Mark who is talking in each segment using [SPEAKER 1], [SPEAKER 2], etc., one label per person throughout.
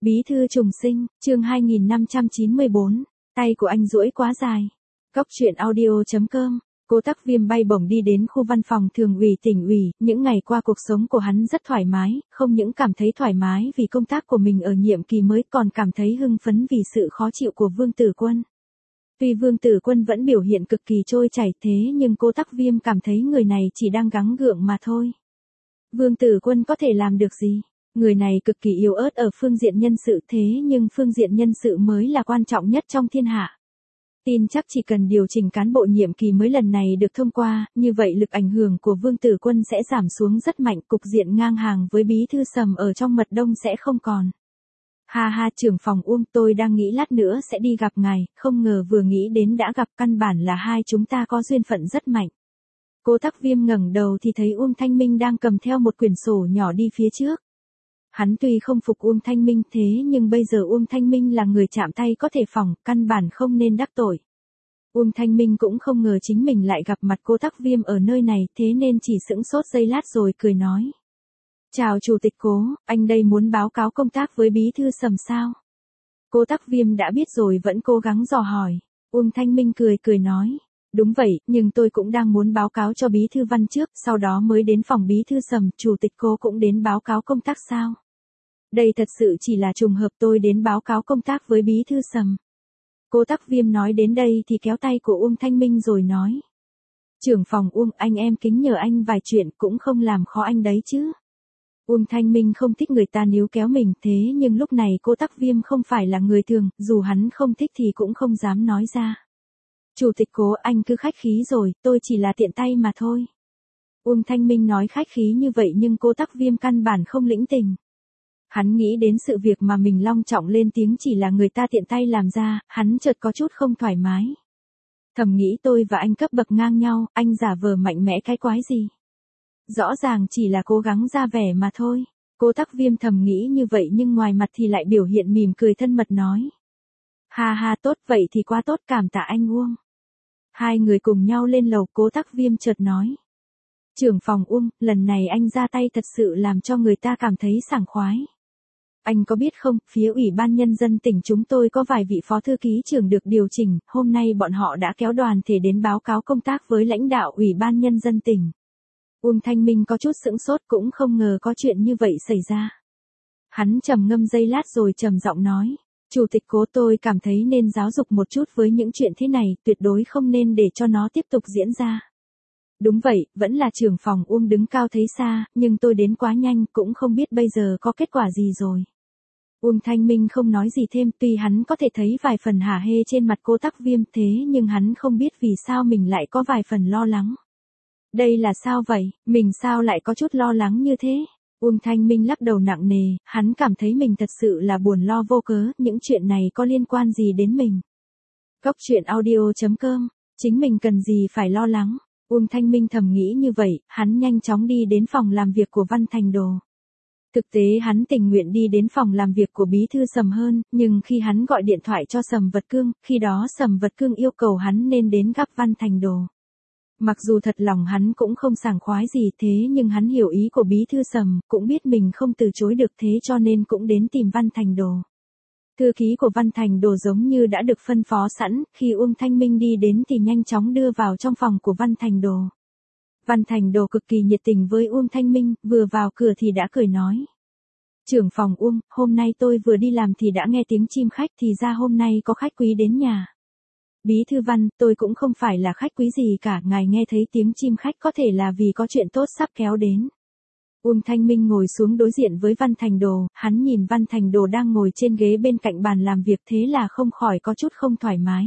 [SPEAKER 1] Bí thư trùng sinh, chương 2594, tay của anh duỗi quá dài. Cốc truyện audio.com. Cố Tắc Viêm bay bổng đi đến khu văn phòng thường ủy tỉnh ủy, những ngày qua cuộc sống của hắn rất thoải mái, không những cảm thấy thoải mái vì công tác của mình ở nhiệm kỳ mới còn cảm thấy hưng phấn vì sự khó chịu của Vương Tử Quân. Tuy Vương Tử Quân vẫn biểu hiện cực kỳ trôi chảy thế nhưng Cố Tắc Viêm cảm thấy người này chỉ đang gắng gượng mà thôi. Vương Tử Quân có thể làm được gì? Người này cực kỳ yếu ớt ở phương diện nhân sự thế nhưng phương diện nhân sự mới là quan trọng nhất trong thiên hạ. Tin chắc chỉ cần điều chỉnh cán bộ nhiệm kỳ mới lần này được thông qua, như vậy lực ảnh hưởng của Vương Tử Quân sẽ giảm xuống rất mạnh, cục diện ngang hàng với Bí thư Sầm ở trong mật đông sẽ không còn. Ha ha, trưởng phòng Uông, tôi đang nghĩ lát nữa sẽ đi gặp ngài, không ngờ vừa nghĩ đến đã gặp, căn bản là hai chúng ta có duyên phận rất mạnh. Cố Tắc Viêm ngẩng đầu thì thấy Uông Thanh Minh đang cầm theo một quyển sổ nhỏ đi phía trước. Hắn tuy không phục Uông Thanh Minh thế nhưng bây giờ Uông Thanh Minh là người chạm tay có thể phòng, căn bản không nên đắc tội. Uông Thanh Minh cũng không ngờ chính mình lại gặp mặt Cố Tắc Viêm ở nơi này thế nên chỉ sững sốt giây lát rồi cười nói. Chào Chủ tịch Cố, anh đây muốn báo cáo công tác với Bí thư Sầm sao? Cố Tắc Viêm đã biết rồi vẫn cố gắng dò hỏi. Uông Thanh Minh cười nói. Đúng vậy, nhưng tôi cũng đang muốn báo cáo cho Bí thư Văn trước, sau đó mới đến phòng Bí thư Sầm, Chủ tịch Cố cũng đến báo cáo công tác sao? Đây thật sự chỉ là trùng hợp tôi đến báo cáo công tác với Bí thư Sầm. Cố Tắc Viêm nói đến đây thì kéo tay của Uông Thanh Minh rồi nói. Trưởng phòng Uông, anh em kính nhờ anh vài chuyện cũng không làm khó anh đấy chứ. Uông Thanh Minh không thích người ta níu kéo mình thế nhưng lúc này Cố Tắc Viêm không phải là người thường, dù hắn không thích thì cũng không dám nói ra. Chủ tịch Cố, anh cứ khách khí rồi, tôi chỉ là tiện tay mà thôi. Uông Thanh Minh nói khách khí như vậy nhưng Cố Tắc Viêm căn bản không lĩnh tình. Hắn nghĩ đến sự việc mà mình long trọng lên tiếng chỉ là người ta tiện tay làm ra, hắn chợt có chút không thoải mái. Thầm nghĩ tôi và anh cấp bậc ngang nhau, anh giả vờ mạnh mẽ cái quái gì. Rõ ràng chỉ là cố gắng ra vẻ mà thôi. Cố Tắc Viêm thầm nghĩ như vậy nhưng ngoài mặt thì lại biểu hiện mỉm cười thân mật nói. Ha ha, tốt vậy thì quá tốt, cảm tạ anh Uông. Hai người cùng nhau lên lầu, Cố Tắc Viêm chợt nói. Trưởng phòng Uông, lần này anh ra tay thật sự làm cho người ta cảm thấy sảng khoái. Anh có biết không, phía Ủy ban Nhân dân tỉnh chúng tôi có vài vị phó thư ký trưởng được điều chỉnh, hôm nay bọn họ đã kéo đoàn thể đến báo cáo công tác với lãnh đạo Ủy ban Nhân dân tỉnh. Uông Thanh Minh có chút sững sốt cũng không ngờ có chuyện như vậy xảy ra. Hắn trầm ngâm giây lát rồi trầm giọng nói. Chủ tịch Cố, tôi cảm thấy nên giáo dục một chút với những chuyện thế này, tuyệt đối không nên để cho nó tiếp tục diễn ra. Đúng vậy, vẫn là trưởng phòng Uông đứng cao thấy xa, nhưng tôi đến quá nhanh cũng không biết bây giờ có kết quả gì rồi. Uông Thanh Minh không nói gì thêm, tuy hắn có thể thấy vài phần hả hê trên mặt Cố Tắc Viêm thế nhưng hắn không biết vì sao mình lại có vài phần lo lắng. Đây là sao vậy, mình sao lại có chút lo lắng như thế? Uông Thanh Minh lắc đầu nặng nề, hắn cảm thấy mình thật sự là buồn lo vô cớ, những chuyện này có liên quan gì đến mình. Cốc truyện audio.com, chính mình cần gì phải lo lắng. Uông Thanh Minh thầm nghĩ như vậy, hắn nhanh chóng đi đến phòng làm việc của Văn Thành Đồ. Thực tế hắn tình nguyện đi đến phòng làm việc của Bí thư Sầm hơn, nhưng khi hắn gọi điện thoại cho Sầm Vật Cương, khi đó Sầm Vật Cương yêu cầu hắn nên đến gặp Văn Thành Đồ. Mặc dù thật lòng hắn cũng không sảng khoái gì thế nhưng hắn hiểu ý của Bí thư Sầm, cũng biết mình không từ chối được thế cho nên cũng đến tìm Văn Thành Đồ. Thư ký của Văn Thành Đồ giống như đã được phân phó sẵn, khi Uông Thanh Minh đi đến thì nhanh chóng đưa vào trong phòng của Văn Thành Đồ. Văn Thành Đồ cực kỳ nhiệt tình với Uông Thanh Minh, vừa vào cửa thì đã cười nói. Trưởng phòng Uông, hôm nay tôi vừa đi làm thì đã nghe tiếng chim khách thì ra hôm nay có khách quý đến nhà. Bí thư Văn, tôi cũng không phải là khách quý gì cả, ngài nghe thấy tiếng chim khách có thể là vì có chuyện tốt sắp kéo đến. Uông Thanh Minh ngồi xuống đối diện với Văn Thành Đồ, hắn nhìn Văn Thành Đồ đang ngồi trên ghế bên cạnh bàn làm việc thế là không khỏi có chút không thoải mái.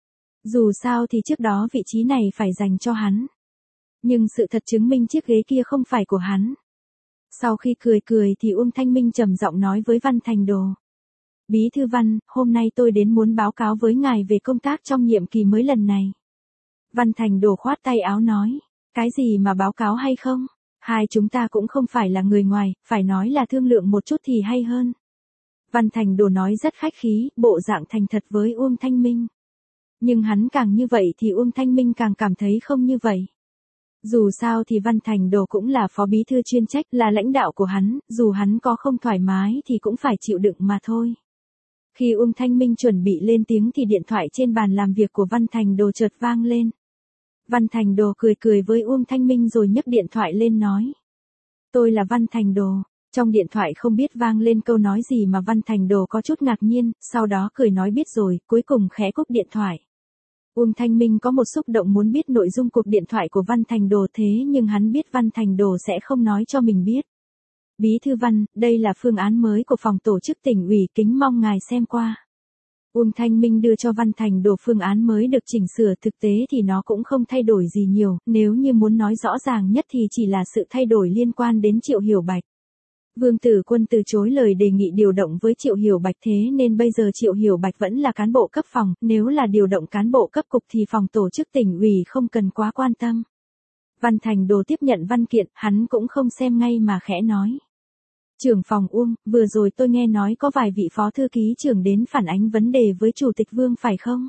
[SPEAKER 1] Dù sao thì trước đó vị trí này phải dành cho hắn. Nhưng sự thật chứng minh chiếc ghế kia không phải của hắn. Sau khi cười thì Uông Thanh Minh trầm giọng nói với Văn Thành Đồ. Bí thư Văn, hôm nay tôi đến muốn báo cáo với ngài về công tác trong nhiệm kỳ mới lần này. Văn Thành Đồ khoát tay áo nói. Cái gì mà báo cáo hay không? Hai chúng ta cũng không phải là người ngoài, phải nói là thương lượng một chút thì hay hơn. Văn Thành Đồ nói rất khách khí, bộ dạng thành thật với Uông Thanh Minh. Nhưng hắn càng như vậy thì Uông Thanh Minh càng cảm thấy không như vậy. Dù sao thì Văn Thành Đồ cũng là phó bí thư chuyên trách, là lãnh đạo của hắn, dù hắn có không thoải mái thì cũng phải chịu đựng mà thôi. Khi Uông Thanh Minh chuẩn bị lên tiếng thì điện thoại trên bàn làm việc của Văn Thành Đồ chợt vang lên. Văn Thành Đồ cười cười với Uông Thanh Minh rồi nhấc điện thoại lên nói. Tôi là Văn Thành Đồ. Trong điện thoại không biết vang lên câu nói gì mà Văn Thành Đồ có chút ngạc nhiên, sau đó cười nói biết rồi, cuối cùng khẽ cúp điện thoại. Uông Thanh Minh có một xúc động muốn biết nội dung cuộc điện thoại của Văn Thành Đồ thế nhưng hắn biết Văn Thành Đồ sẽ không nói cho mình biết. Bí thư Văn, đây là phương án mới của phòng tổ chức tỉnh ủy, kính mong ngài xem qua. Uông Thanh Minh đưa cho Văn Thành Đồ phương án mới được chỉnh sửa, thực tế thì nó cũng không thay đổi gì nhiều, nếu như muốn nói rõ ràng nhất thì chỉ là sự thay đổi liên quan đến Triệu Hiểu Bạch. Vương Tử Quân từ chối lời đề nghị điều động với Triệu Hiểu Bạch thế nên bây giờ Triệu Hiểu Bạch vẫn là cán bộ cấp phòng, nếu là điều động cán bộ cấp cục thì phòng tổ chức tỉnh ủy không cần quá quan tâm. Văn Thành Đồ tiếp nhận văn kiện, hắn cũng không xem ngay mà khẽ nói. Trưởng phòng Uông, vừa rồi tôi nghe nói có vài vị phó thư ký trưởng đến phản ánh vấn đề với Chủ tịch Vương phải không?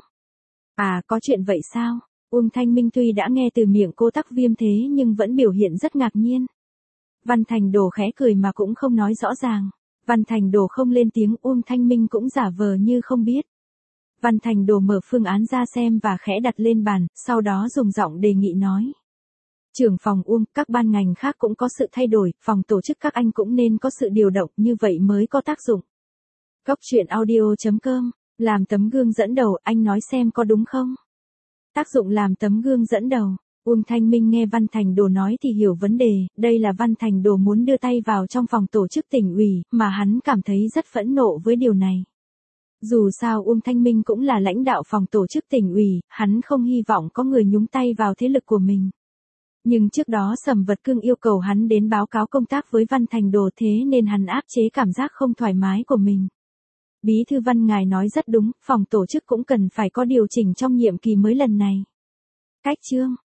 [SPEAKER 1] À, có chuyện vậy sao? Uông Thanh Minh tuy đã nghe từ miệng cô Tắc Viêm thế nhưng vẫn biểu hiện rất ngạc nhiên. Văn Thành Đồ khẽ cười mà cũng không nói rõ ràng. Văn Thành Đồ không lên tiếng, Uông Thanh Minh cũng giả vờ như không biết. Văn Thành Đồ mở phương án ra xem và khẽ đặt lên bàn, sau đó dùng giọng đề nghị nói. Trưởng phòng Uông, các ban ngành khác cũng có sự thay đổi, phòng tổ chức các anh cũng nên có sự điều động, như vậy mới có tác dụng. Cốc truyện audio.com, làm tấm gương dẫn đầu, anh nói xem có đúng không? Tác dụng làm tấm gương dẫn đầu. Uông Thanh Minh nghe Văn Thành Đồ nói thì hiểu vấn đề, đây là Văn Thành Đồ muốn đưa tay vào trong phòng tổ chức tỉnh ủy, mà hắn cảm thấy rất phẫn nộ với điều này. Dù sao Uông Thanh Minh cũng là lãnh đạo phòng tổ chức tỉnh ủy, hắn không hy vọng có người nhúng tay vào thế lực của mình. Nhưng trước đó Sầm Vật Cương yêu cầu hắn đến báo cáo công tác với Văn Thành Đồ thế nên hắn áp chế cảm giác không thoải mái của mình. Bí thư Văn ngài nói rất đúng, phòng tổ chức cũng cần phải có điều chỉnh trong nhiệm kỳ mới lần này. Cách chương